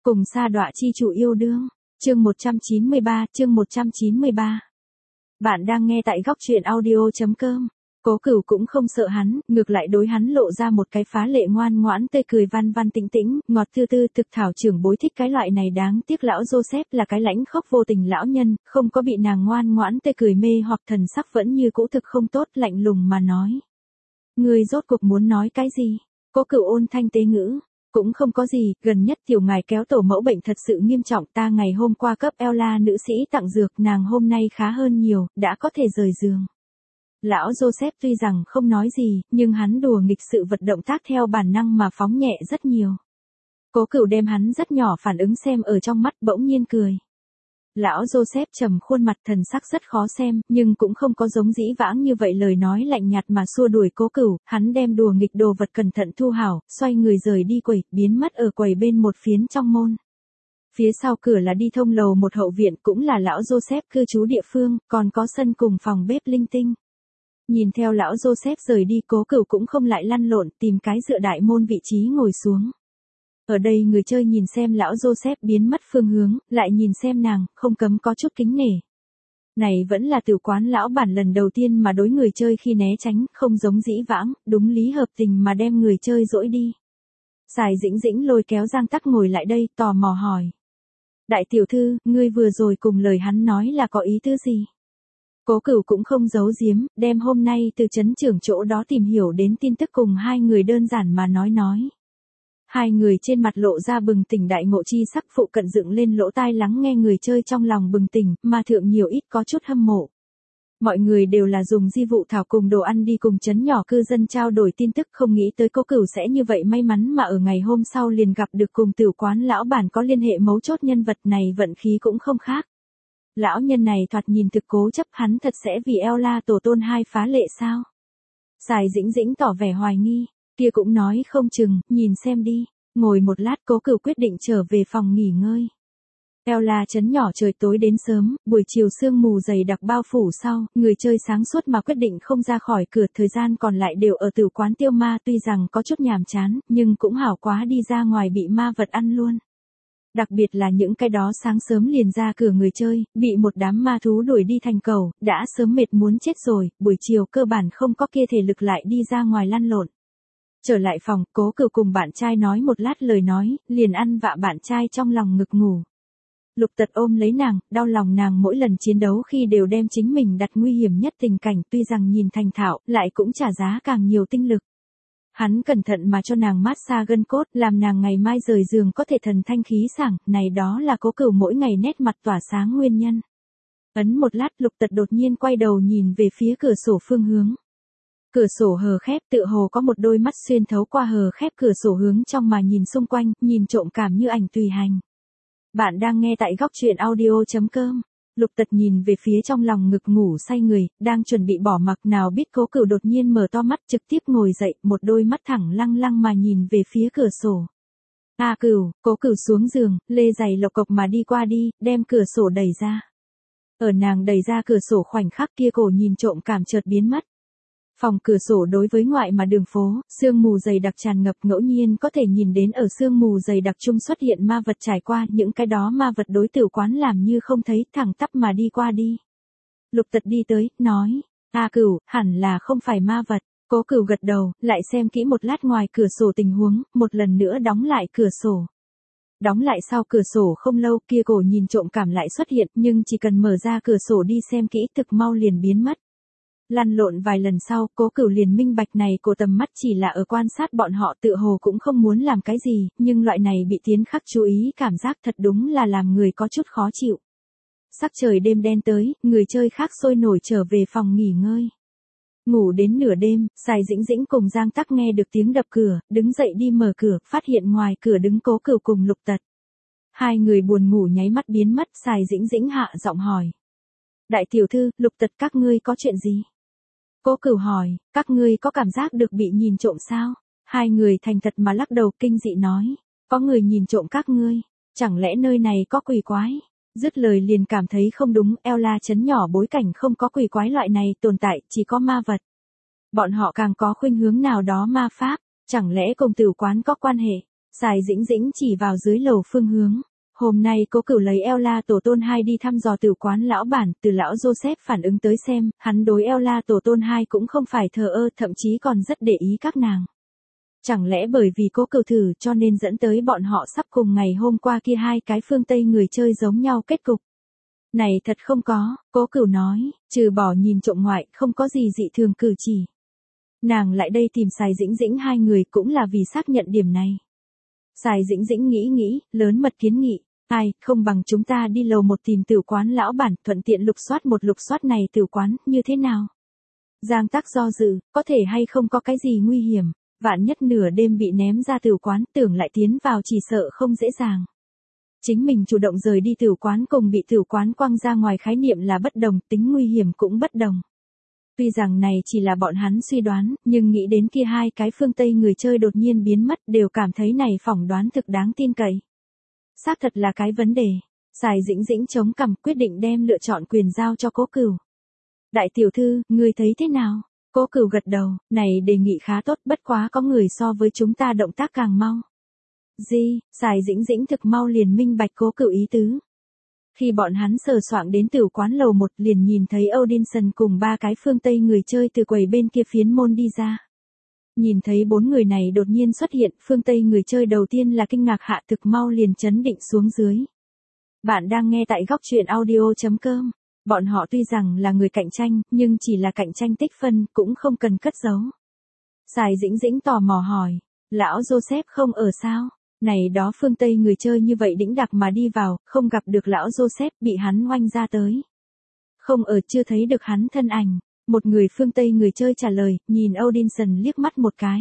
Cùng sa đọa chi chủ yêu đương. Chương 193. Bạn đang nghe tại góc truyện audio.com. Cố Cửu cũng không sợ hắn, ngược lại đối hắn lộ ra một cái phá lệ ngoan ngoãn tươi cười văn văn tĩnh tĩnh, ngọt tư tư, thực thảo trưởng bối thích cái loại này. Đáng tiếc lão Joseph là cái lãnh khốc vô tình lão nhân, không có bị nàng ngoan ngoãn tươi cười mê hoặc, thần sắc vẫn như cũ thực không tốt, lạnh lùng mà nói. Ngươi rốt cuộc muốn nói cái gì? Cố Cửu ôn thanh tế ngữ. Cũng không có gì, gần nhất tiểu ngài kéo tổ mẫu bệnh thật sự nghiêm trọng, ta ngày hôm qua cấp Ella nữ sĩ tặng dược, nàng hôm nay khá hơn nhiều, đã có thể rời giường. Lão Joseph tuy rằng không nói gì, nhưng hắn đùa nghịch sự vật động tác theo bản năng mà phóng nhẹ rất nhiều. Cố Cửu đem hắn rất nhỏ phản ứng xem ở trong mắt, bỗng nhiên cười. Lão Joseph trầm khuôn mặt, thần sắc rất khó xem, nhưng cũng không có giống dĩ vãng như vậy lời nói lạnh nhạt mà xua đuổi Cố Cửu, hắn đem đùa nghịch đồ vật cẩn thận thu hảo, xoay người rời đi quầy, biến mất ở quầy bên một phiến trong môn. Phía sau cửa là đi thông lầu một hậu viện, cũng là lão Joseph cư trú địa phương, còn có sân cùng phòng bếp linh tinh. Nhìn theo lão Joseph rời đi, Cố Cửu cũng không lại lăn lộn, tìm cái dựa đại môn vị trí ngồi xuống. Ở đây người chơi nhìn xem lão Joseph biến mất phương hướng, lại nhìn xem nàng, không cấm có chút kính nể. Này vẫn là tiểu quán lão bản lần đầu tiên mà đối người chơi khi né tránh, không giống dĩ vãng, đúng lý hợp tình mà đem người chơi dỗi đi. Sài Dĩnh Dĩnh lôi kéo Giang Tắc ngồi lại đây, tò mò hỏi. Đại tiểu thư, ngươi vừa rồi cùng lời hắn nói là có ý tứ gì? Cố Cửu cũng không giấu giếm, đem hôm nay từ trấn trưởng chỗ đó tìm hiểu đến tin tức cùng hai người đơn giản mà nói. Hai người trên mặt lộ ra bừng tỉnh đại ngộ chi sắc, phụ cận dựng lên lỗ tai lắng nghe người chơi trong lòng bừng tỉnh, mà thượng nhiều ít có chút hâm mộ. Mọi người đều là dùng di vụ thảo cùng đồ ăn đi cùng trấn nhỏ cư dân trao đổi tin tức, không nghĩ tới Cố Cửu sẽ như vậy may mắn mà ở ngày hôm sau liền gặp được cùng tiểu quán lão bản có liên hệ mấu chốt nhân vật này, vận khí cũng không khác. Lão nhân này thoạt nhìn thực cố chấp, hắn thật sẽ vì Ella tổ tôn hai phá lệ sao? Sài Dĩnh Dĩnh tỏ vẻ hoài nghi, kia cũng nói không chừng, nhìn xem đi. Ngồi một lát, Cố Cửu quyết định trở về phòng nghỉ ngơi. Ella trấn nhỏ trời tối đến sớm, buổi chiều sương mù dày đặc bao phủ sau, người chơi sáng suốt mà quyết định không ra khỏi cửa, thời gian còn lại đều ở tử quán tiêu ma, tuy rằng có chút nhàm chán, nhưng cũng hảo quá đi ra ngoài bị ma vật ăn luôn. Đặc biệt là những cái đó sáng sớm liền ra cửa người chơi, bị một đám ma thú đuổi đi thành cầu, đã sớm mệt muốn chết rồi, buổi chiều cơ bản không có kia thể lực lại đi ra ngoài lăn lộn. Trở lại phòng, Cố Cửu cùng bạn trai nói một lát lời nói, liền ăn vạ bạn trai trong lòng ngực ngủ. Lục Tật ôm lấy nàng, đau lòng nàng mỗi lần chiến đấu khi đều đem chính mình đặt nguy hiểm nhất tình cảnh, tuy rằng nhìn thành thạo, lại cũng trả giá càng nhiều tinh lực. Hắn cẩn thận mà cho nàng massage gân cốt, làm nàng ngày mai rời giường có thể thần thanh khí sảng, này đó là Cố Cửu mỗi ngày nét mặt tỏa sáng nguyên nhân. Ấn một lát, Lục Tật đột nhiên quay đầu nhìn về phía cửa sổ phương hướng. Cửa sổ hờ khép, tựa hồ có một đôi mắt xuyên thấu qua hờ khép cửa sổ hướng trong mà nhìn xung quanh, nhìn trộm cảm như ảnh tùy hành. Bạn đang nghe tại góc truyện audio.com. Lục Tật nhìn về phía trong lòng ngực ngủ say người, đang chuẩn bị bỏ mặc, nào biết Cố Cửu đột nhiên mở to mắt, trực tiếp ngồi dậy, một đôi mắt thẳng lăng lăng mà nhìn về phía cửa sổ. Cửu, Cố Cửu xuống giường, lê giày lộc cộc mà đi qua đi, đem cửa sổ đẩy ra. Ở nàng đẩy ra cửa sổ khoảnh khắc kia, cổ nhìn trộm cảm chợt biến mất. Phòng cửa sổ đối với ngoại mà đường phố, sương mù dày đặc tràn ngập, ngẫu nhiên có thể nhìn đến ở sương mù dày đặc chung xuất hiện ma vật trải qua, những cái đó ma vật đối tiểu quán làm như không thấy, thẳng tắp mà đi qua đi. Lục Tật đi tới, nói, Cửu, hẳn là không phải ma vật. Cố Cửu gật đầu, lại xem kỹ một lát ngoài cửa sổ tình huống, một lần nữa đóng lại cửa sổ. Đóng lại sau cửa sổ không lâu, kia cổ nhìn trộm cảm lại xuất hiện, nhưng chỉ cần mở ra cửa sổ đi xem kỹ, thực mau liền biến mất. Lăn lộn vài lần sau, Cố Cửu liền minh bạch này cổ tầm mắt chỉ là ở quan sát bọn họ, tựa hồ cũng không muốn làm cái gì, nhưng loại này bị tiến khắc chú ý cảm giác thật đúng là làm người có chút khó chịu. Sắc trời đêm đen tới, người chơi khác sôi nổi trở về phòng nghỉ ngơi. Ngủ đến nửa đêm, Sài Dĩnh Dĩnh cùng Giang Tắc nghe được tiếng đập cửa, đứng dậy đi mở cửa, phát hiện ngoài cửa đứng Cố Cửu cùng Lục Tật. Hai người buồn ngủ nháy mắt biến mất, Sài Dĩnh Dĩnh hạ giọng hỏi. Đại tiểu thư, Lục Tật, các ngươi có chuyện gì? Cố Cửu hỏi, các ngươi có cảm giác được bị nhìn trộm sao? Hai người thành thật mà lắc đầu, kinh dị nói, có người nhìn trộm các ngươi, chẳng lẽ nơi này có quỷ quái? Dứt lời liền cảm thấy không đúng, Ella trấn nhỏ bối cảnh không có quỷ quái loại này tồn tại, chỉ có ma vật. Bọn họ càng có khuynh hướng nào đó ma pháp, chẳng lẽ cùng tử quán có quan hệ? Sài Dĩnh Dĩnh chỉ vào dưới lầu phương hướng. Hôm nay Cố Cửu lấy Ella tổ tôn 2 đi thăm dò tử quán lão bản, từ lão Joseph phản ứng tới xem, hắn đối Ella tổ tôn 2 cũng không phải thờ ơ, thậm chí còn rất để ý các nàng. Chẳng lẽ bởi vì Cố Cửu thử cho nên dẫn tới bọn họ sắp cùng ngày hôm qua kia hai cái phương Tây người chơi giống nhau kết cục? Này thật không có, Cố Cửu nói, trừ bỏ nhìn trộm ngoại, không có gì dị thường cử chỉ. Nàng lại đây tìm Sài Dĩnh Dĩnh hai người cũng là vì xác nhận điểm này. Sài Dĩnh Dĩnh nghĩ, lớn mật kiến nghị, ai, không bằng chúng ta đi lầu một tìm tử quán lão bản, thuận tiện lục soát này tử quán, như thế nào? Giang Tắc do dự, có thể hay không có cái gì nguy hiểm, vạn nhất nửa đêm bị ném ra tử quán, tưởng lại tiến vào chỉ sợ không dễ dàng. Chính mình chủ động rời đi tử quán cùng bị tử quán quăng ra ngoài khái niệm là bất đồng, tính nguy hiểm cũng bất đồng. Tuy rằng này chỉ là bọn hắn suy đoán, nhưng nghĩ đến kia hai cái phương Tây người chơi đột nhiên biến mất đều cảm thấy này phỏng đoán thực đáng tin cậy. Xác thật là cái vấn đề. Sài Dĩnh Dĩnh chống cằm quyết định đem lựa chọn quyền giao cho Cố Cửu. Đại tiểu thư, ngươi thấy thế nào? Cố Cửu gật đầu, này đề nghị khá tốt, bất quá có người so với chúng ta động tác càng mau. Gì? Sài Dĩnh Dĩnh thực mau liền minh bạch Cố Cửu ý tứ. Khi bọn hắn sờ soạng đến tử quán lầu 1 liền nhìn thấy Odinson cùng ba cái phương Tây người chơi từ quầy bên kia phiến môn đi ra. Nhìn thấy bốn người này đột nhiên xuất hiện, phương Tây người chơi đầu tiên là kinh ngạc hạ thực mau liền chấn định xuống dưới. Bạn đang nghe tại góc truyện audio.com. Bọn họ tuy rằng là người cạnh tranh, nhưng chỉ là cạnh tranh tích phân, cũng không cần cất giấu. Sài Dĩnh Dĩnh tò mò hỏi, lão Joseph không ở sao? Này đó phương Tây người chơi như vậy đĩnh đạc mà đi vào, không gặp được lão Joseph, bị hắn oanh ra tới. Không ở, chưa thấy được hắn thân ảnh. Một người phương Tây người chơi trả lời, nhìn Odinson liếc mắt một cái.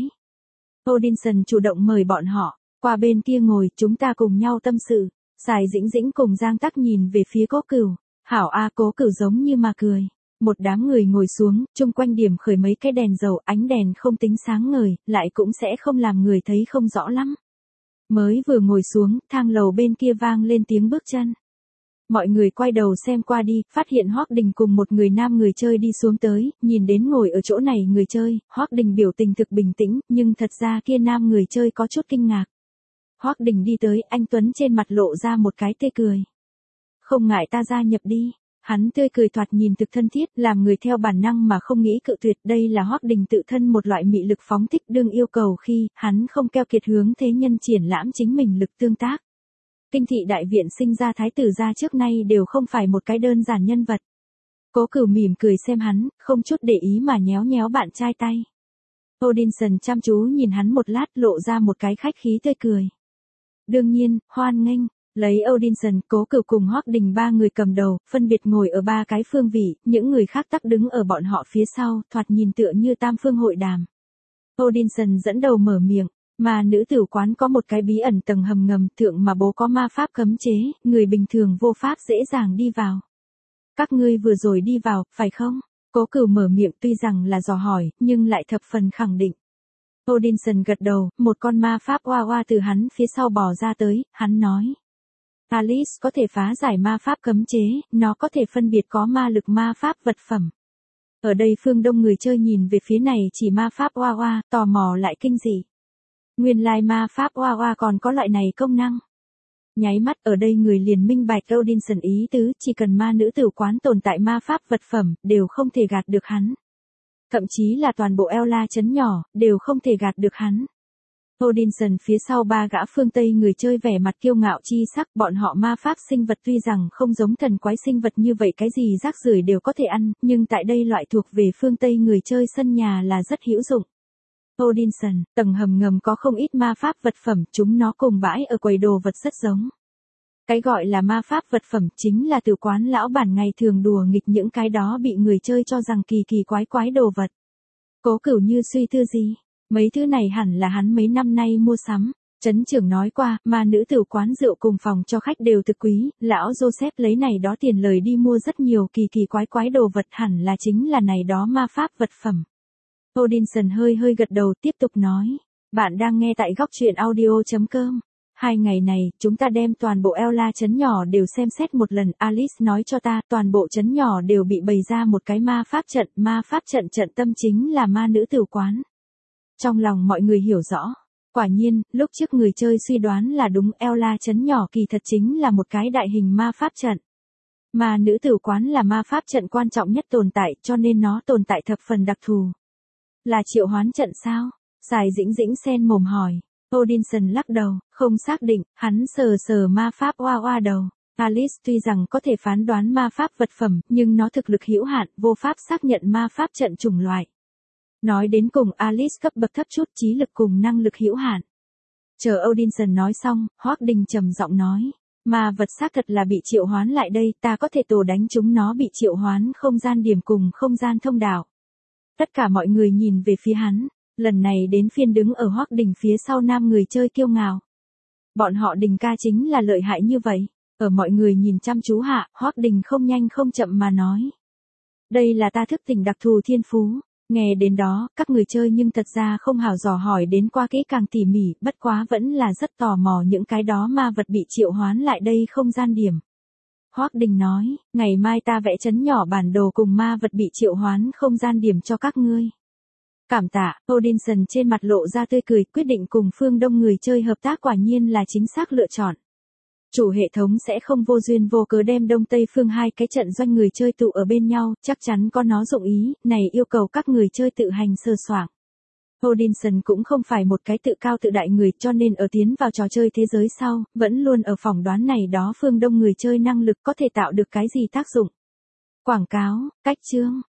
Odinson chủ động mời bọn họ, qua bên kia ngồi, chúng ta cùng nhau tâm sự. Sài Dĩnh Dĩnh cùng Giang Tắc nhìn về phía Cố Cửu. Hảo a, Cố Cửu giống như mà cười. Một đám người ngồi xuống, chung quanh điểm khởi mấy cái đèn dầu, ánh đèn không tính sáng ngời, lại cũng sẽ không làm người thấy không rõ lắm. Mới vừa ngồi xuống, thang lầu bên kia vang lên tiếng bước chân. Mọi người quay đầu xem qua đi, phát hiện Hoắc Đình cùng một người nam người chơi đi xuống tới, nhìn đến ngồi ở chỗ này người chơi, Hoắc Đình biểu tình thực bình tĩnh, nhưng thật ra kia nam người chơi có chút kinh ngạc. Hoắc Đình đi tới, anh Tuấn trên mặt lộ ra một cái tươi cười. Không ngại ta gia nhập đi. Hắn tươi cười thoạt nhìn thực thân thiết, làm người theo bản năng mà không nghĩ cự tuyệt, đây là Hoắc Đình tự thân một loại mị lực phóng thích đương yêu cầu khi hắn không keo kiệt hướng thế nhân triển lãm chính mình lực tương tác. Kinh thị đại viện sinh ra thái tử gia trước nay đều không phải một cái đơn giản nhân vật. Cố Cửu mỉm cười xem hắn, không chút để ý mà nhéo nhéo bạn trai tay. Odinson chăm chú nhìn hắn một lát, lộ ra một cái khách khí tươi cười. Đương nhiên, hoan nghênh. Lấy Odinson, Cố Cửu cùng Hoắc Đình ba người cầm đầu, phân biệt ngồi ở ba cái phương vị, những người khác tắc đứng ở bọn họ phía sau, thoạt nhìn tựa như tam phương hội đàm. Odinson dẫn đầu mở miệng, mà nữ tử quán có một cái bí ẩn tầng hầm ngầm thượng mà bố có ma pháp cấm chế, người bình thường vô pháp dễ dàng đi vào. Các ngươi vừa rồi đi vào, phải không? Cố Cửu mở miệng tuy rằng là dò hỏi, nhưng lại thập phần khẳng định. Odinson gật đầu, một con ma pháp oa oa từ hắn phía sau bò ra tới, hắn nói. Alice có thể phá giải ma pháp cấm chế, nó có thể phân biệt có ma lực ma pháp vật phẩm. Ở đây phương đông người chơi nhìn về phía này chỉ ma pháp oa oa, tò mò lại kinh dị. Nguyên lai ma pháp oa oa còn có loại này công năng. Nháy mắt ở đây người liền minh bạch Odinson ý tứ, chỉ cần ma nữ tử quán tồn tại ma pháp vật phẩm, đều không thể gạt được hắn. Thậm chí là toàn bộ Ella trấn nhỏ, đều không thể gạt được hắn. Odinson phía sau ba gã phương Tây người chơi vẻ mặt kiêu ngạo chi sắc, bọn họ ma pháp sinh vật tuy rằng không giống thần quái sinh vật như vậy cái gì rác rưởi đều có thể ăn, nhưng tại đây loại thuộc về phương Tây người chơi sân nhà là rất hữu dụng. Odinson, tầng hầm ngầm có không ít ma pháp vật phẩm, chúng nó cùng bãi ở quầy đồ vật rất giống. Cái gọi là ma pháp vật phẩm chính là từ quán lão bản ngày thường đùa nghịch những cái đó bị người chơi cho rằng kỳ kỳ quái đồ vật. Cố Cửu như suy tư gì? Mấy thứ này hẳn là hắn mấy năm nay mua sắm. Trấn trưởng nói qua, mà nữ tử quán rượu cùng phòng cho khách đều thực quý, lão Joseph lấy này đó tiền lời đi mua rất nhiều kỳ kỳ quái đồ vật, hẳn là chính là này đó ma pháp vật phẩm. Odinson hơi gật đầu tiếp tục nói, bạn đang nghe tại góc truyện audio.com. 2 ngày này, chúng ta đem toàn bộ Ella trấn nhỏ đều xem xét một lần, Alice nói cho ta, toàn bộ trấn nhỏ đều bị bày ra một cái ma pháp trận tâm chính là ma nữ tử quán. Trong lòng mọi người hiểu rõ, Quả nhiên, lúc trước người chơi suy đoán là đúng, Ela trấn nhỏ kỳ thật chính là một cái đại hình ma pháp trận. Mà nữ tử quán là ma pháp trận quan trọng nhất tồn tại, cho nên nó tồn tại thập phần đặc thù. Là triệu hoán trận sao? Sài Dĩnh Dĩnh sen mồm hỏi. Odinson lắc đầu, không xác định, hắn sờ sờ ma pháp oa oa đầu. Alice tuy rằng có thể phán đoán ma pháp vật phẩm, nhưng nó thực lực hữu hạn, vô pháp xác nhận ma pháp trận chủng loại. Nói đến cùng Alice cấp bậc thấp chút, trí lực cùng năng lực hữu hạn. Chờ Odinson nói xong, Hoắc Đình trầm giọng nói. Ma vật xác thật là bị triệu hoán lại đây, ta có thể tổ đánh chúng nó bị triệu hoán không gian điểm cùng không gian thông đạo. Tất cả mọi người nhìn về phía hắn, lần này đến phiên đứng ở Hoắc Đình phía sau nam người chơi kiêu ngạo. Bọn họ Đình ca chính là lợi hại như vậy. Ở mọi người nhìn chăm chú hạ, Hoắc Đình không nhanh không chậm mà nói. Đây là ta thức tỉnh đặc thù thiên phú. Nghe đến đó, các người chơi nhưng thật ra không hào dò hỏi đến qua kỹ càng tỉ mỉ, bất quá vẫn là rất tò mò những cái đó ma vật bị triệu hoán lại đây không gian điểm. Hoắc Đình nói, ngày mai ta vẽ chấn nhỏ bản đồ cùng ma vật bị triệu hoán không gian điểm cho các ngươi. Cảm tạ, Odinson trên mặt lộ ra tươi cười, quyết định cùng phương Đông người chơi hợp tác quả nhiên là chính xác lựa chọn. Chủ hệ thống sẽ không vô duyên vô cớ đem Đông Tây phương hai cái trận doanh người chơi tụ ở bên nhau, chắc chắn có nó dụng ý, này yêu cầu các người chơi tự hành sơ soạn. Odinson cũng không phải một cái tự cao tự đại người, cho nên ở tiến vào trò chơi thế giới sau, vẫn luôn ở phỏng đoán này đó phương Đông người chơi năng lực có thể tạo được cái gì tác dụng. Quảng cáo, cách chương.